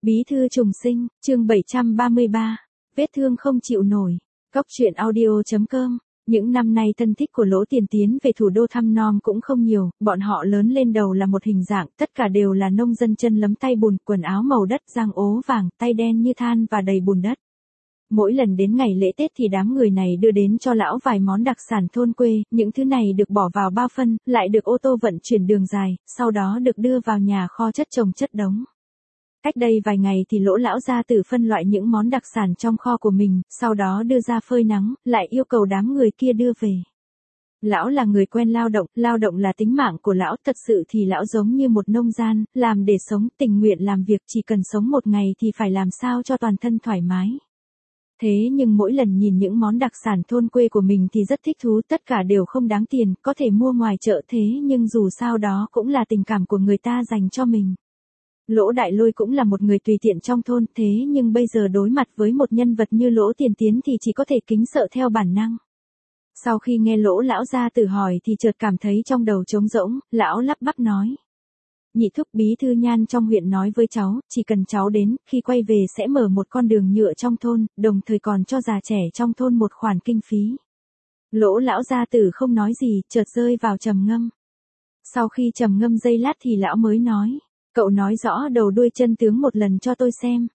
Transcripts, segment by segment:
Bí thư trùng sinh, chương 733, vết thương không chịu nổi. Góc truyện audio.com. Những năm nay thân thích của Lỗ Tiền Tiến về thủ đô thăm nom cũng không nhiều, bọn họ lớn lên đầu là một hình dạng, tất cả đều là nông dân chân lấm tay bùn, quần áo màu đất giang ố vàng, tay đen như than và đầy bùn đất. Mỗi lần đến ngày lễ Tết thì đám người này đưa đến cho lão vài món đặc sản thôn quê, những thứ này được bỏ vào bao phân, lại được ô tô vận chuyển đường dài, sau đó được đưa vào nhà kho chất chồng chất đống. Cách đây vài ngày thì Lỗ lão gia tử phân loại những món đặc sản trong kho của mình, sau đó đưa ra phơi nắng, lại yêu cầu đám người kia đưa về. Lão là người quen lao động là tính mạng của lão, thật sự thì lão giống như một nông gian, làm để sống, tình nguyện làm việc, chỉ cần sống một ngày thì phải làm sao cho toàn thân thoải mái. Thế nhưng mỗi lần nhìn những món đặc sản thôn quê của mình thì rất thích thú, tất cả đều không đáng tiền, có thể mua ngoài chợ thế nhưng dù sao đó cũng là tình cảm của người ta dành cho mình. Lỗ Đại Lôi cũng là một người tùy tiện trong thôn, thế nhưng bây giờ đối mặt với một nhân vật như Lỗ Tiền Tiến thì chỉ có thể kính sợ theo bản năng. Sau khi nghe Lỗ lão gia tử hỏi thì chợt cảm thấy trong đầu trống rỗng, lão lắp bắp nói. Nhị thúc bí thư Nhan trong huyện nói với cháu, chỉ cần cháu đến, khi quay về sẽ mở một con đường nhựa trong thôn, đồng thời còn cho già trẻ trong thôn một khoản kinh phí. Lỗ lão gia tử không nói gì, chợt rơi vào trầm ngâm. Sau khi trầm ngâm giây lát thì lão mới nói. Cậu nói rõ đầu đuôi chân tướng một lần cho tôi xem.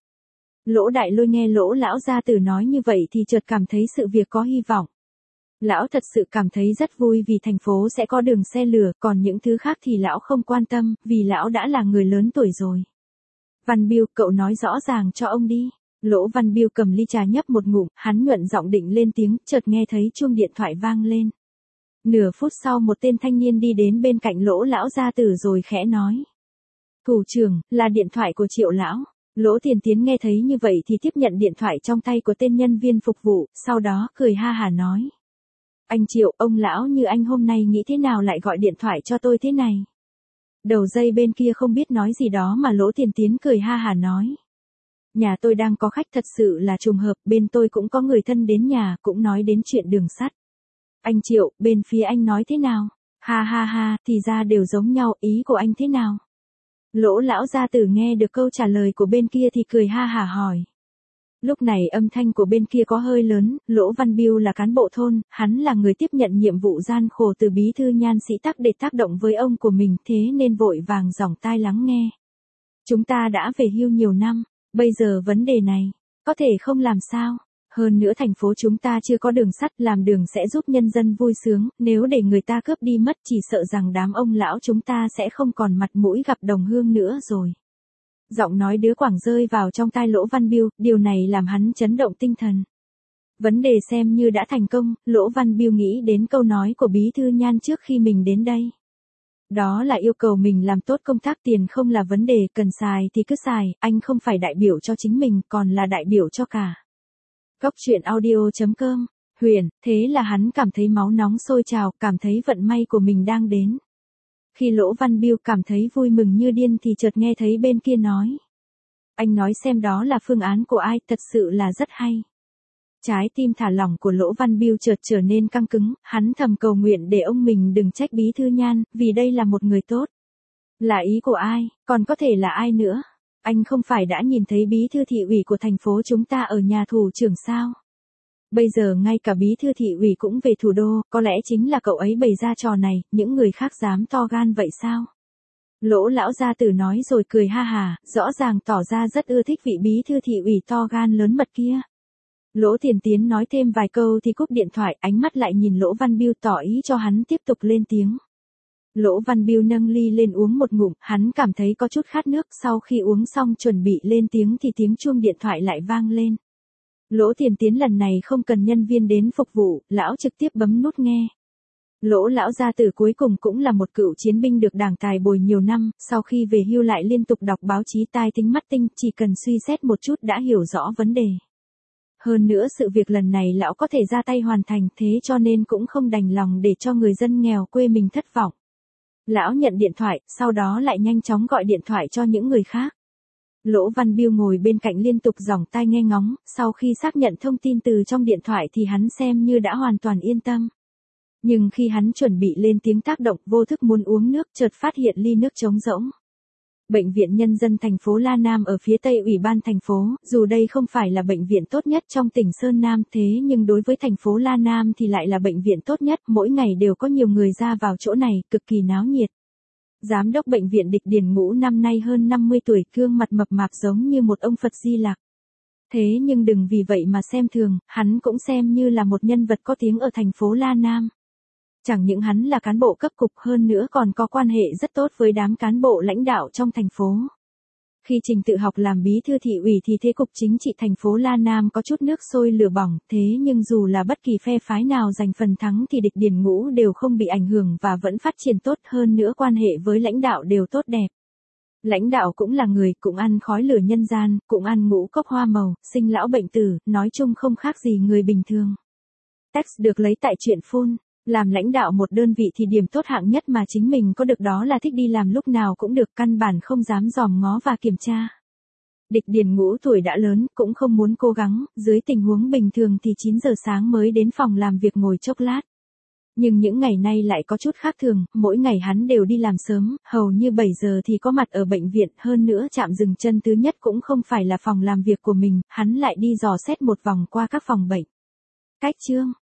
Lỗ Đại Lôi nghe Lỗ lão gia tử nói như vậy thì chợt cảm thấy sự việc có hy vọng. Lão thật sự cảm thấy rất vui vì thành phố sẽ có đường xe lửa, còn những thứ khác thì lão không quan tâm, vì lão đã là người lớn tuổi rồi. Văn Biêu, cậu nói rõ ràng cho ông đi. Lỗ Văn Biêu cầm ly trà nhấp một ngụm, hắn nhuận giọng định lên tiếng, chợt nghe thấy chuông điện thoại vang lên. Nửa phút sau một tên thanh niên đi đến bên cạnh Lỗ lão gia tử rồi khẽ nói. Thủ trưởng, là điện thoại của Triệu lão. Lỗ Tiền Tiến nghe thấy như vậy thì tiếp nhận điện thoại trong tay của tên nhân viên phục vụ, sau đó cười ha hả nói. Anh Triệu, ông lão như anh hôm nay nghĩ thế nào lại gọi điện thoại cho tôi thế này? Đầu dây bên kia không biết nói gì đó mà Lỗ Tiền Tiến cười ha hả nói. Nhà tôi đang có khách, thật sự là trùng hợp, bên tôi cũng có người thân đến nhà, cũng nói đến chuyện đường sắt. Anh Triệu, bên phía anh nói thế nào? Ha ha ha, thì ra đều giống nhau, ý của anh thế nào? Lỗ lão gia tử nghe được câu trả lời của bên kia thì cười ha hả hỏi. Lúc này âm thanh của bên kia có hơi lớn, Lỗ Văn Biêu là cán bộ thôn, hắn là người tiếp nhận nhiệm vụ gian khổ từ bí thư Nhan Sĩ Tắc để tác động với ông của mình, thế nên vội vàng giỏng tai lắng nghe. Chúng ta đã về hưu nhiều năm, bây giờ vấn đề này, có thể không làm sao. Hơn nữa thành phố chúng ta chưa có đường sắt, làm đường sẽ giúp nhân dân vui sướng, nếu để người ta cướp đi mất chỉ sợ rằng đám ông lão chúng ta sẽ không còn mặt mũi gặp đồng hương nữa rồi. Giọng nói đứa Quảng rơi vào trong tai Lỗ Văn Biêu, điều này làm hắn chấn động tinh thần. Vấn đề xem như đã thành công, Lỗ Văn Biêu nghĩ đến câu nói của bí thư Nhan trước khi mình đến đây. Đó là yêu cầu mình làm tốt công tác, tiền không là vấn đề, cần xài thì cứ xài, anh không phải đại biểu cho chính mình, còn là đại biểu cho cả. Góc truyện audio.com, Huyền, thế là hắn cảm thấy máu nóng sôi trào, cảm thấy vận may của mình đang đến. Khi Lỗ Văn Biêu cảm thấy vui mừng như điên thì chợt nghe thấy bên kia nói. Anh nói xem đó là phương án của ai, thật sự là rất hay. Trái tim thả lỏng của Lỗ Văn Biêu chợt trở nên căng cứng, hắn thầm cầu nguyện để ông mình đừng trách bí thư Nhan, vì đây là một người tốt. Là ý của ai, còn có thể là ai nữa? Anh không phải đã nhìn thấy bí thư thị ủy của thành phố chúng ta ở nhà thủ trưởng sao? Bây giờ ngay cả bí thư thị ủy cũng về thủ đô, có lẽ chính là cậu ấy bày ra trò này, những người khác dám to gan vậy sao? Lỗ lão gia tử nói rồi cười ha hà, rõ ràng tỏ ra rất ưa thích vị bí thư thị ủy to gan lớn mật kia. Lỗ Tiền Tiến nói thêm vài câu thì cúp điện thoại, ánh mắt lại nhìn Lỗ Văn Biêu tỏ ý cho hắn tiếp tục lên tiếng. Lỗ Văn Biêu nâng ly lên uống một ngụm, hắn cảm thấy có chút khát nước, sau khi uống xong chuẩn bị lên tiếng thì tiếng chuông điện thoại lại vang lên. Lỗ Tiền Tiến lần này không cần nhân viên đến phục vụ, lão trực tiếp bấm nút nghe. Lỗ lão gia tử cuối cùng cũng là một cựu chiến binh được đảng tài bồi nhiều năm, sau khi về hưu lại liên tục đọc báo chí tai tính mắt tinh, chỉ cần suy xét một chút đã hiểu rõ vấn đề. Hơn nữa sự việc lần này lão có thể ra tay hoàn thành, thế cho nên cũng không đành lòng để cho người dân nghèo quê mình thất vọng. Lão nhận điện thoại, sau đó lại nhanh chóng gọi điện thoại cho những người khác. Lỗ Văn Biêu ngồi bên cạnh liên tục giỏng tai nghe ngóng, sau khi xác nhận thông tin từ trong điện thoại thì hắn xem như đã hoàn toàn yên tâm. Nhưng khi hắn chuẩn bị lên tiếng tác động, vô thức muốn uống nước, chợt phát hiện ly nước trống rỗng. Bệnh viện Nhân dân thành phố La Nam ở phía Tây Ủy ban thành phố, dù đây không phải là bệnh viện tốt nhất trong tỉnh Sơn Nam thế nhưng đối với thành phố La Nam thì lại là bệnh viện tốt nhất, mỗi ngày đều có nhiều người ra vào chỗ này, cực kỳ náo nhiệt. Giám đốc bệnh viện Địch Điền Ngũ năm nay hơn 50 tuổi, gương mặt mập mạp giống như một ông Phật Di Lặc. Thế nhưng đừng vì vậy mà xem thường, hắn cũng xem như là một nhân vật có tiếng ở thành phố La Nam. Chẳng những hắn là cán bộ cấp cục hơn nữa còn có quan hệ rất tốt với đám cán bộ lãnh đạo trong thành phố. Khi Trình Tự Học làm bí thư thị ủy thì thế cục chính trị thành phố La Nam có chút nước sôi lửa bỏng, thế nhưng dù là bất kỳ phe phái nào giành phần thắng thì Địch Điền Ngũ đều không bị ảnh hưởng và vẫn phát triển tốt, hơn nữa quan hệ với lãnh đạo đều tốt đẹp. Lãnh đạo cũng là người, cũng ăn khói lửa nhân gian, cũng ăn ngũ cốc hoa màu, sinh lão bệnh tử, nói chung không khác gì người bình thường. Text được lấy tại truyện Phun. Làm lãnh đạo một đơn vị thì điểm tốt hạng nhất mà chính mình có được đó là thích đi làm lúc nào cũng được, căn bản không dám dòm ngó và kiểm tra. Địch Điền Ngũ tuổi đã lớn, cũng không muốn cố gắng, dưới tình huống bình thường thì 9 giờ sáng mới đến phòng làm việc ngồi chốc lát. Nhưng những ngày nay lại có chút khác thường, mỗi ngày hắn đều đi làm sớm, hầu như 7 giờ thì có mặt ở bệnh viện, hơn nữa trạm dừng chân thứ nhất cũng không phải là phòng làm việc của mình, hắn lại đi dò xét một vòng qua các phòng bệnh. Cách chương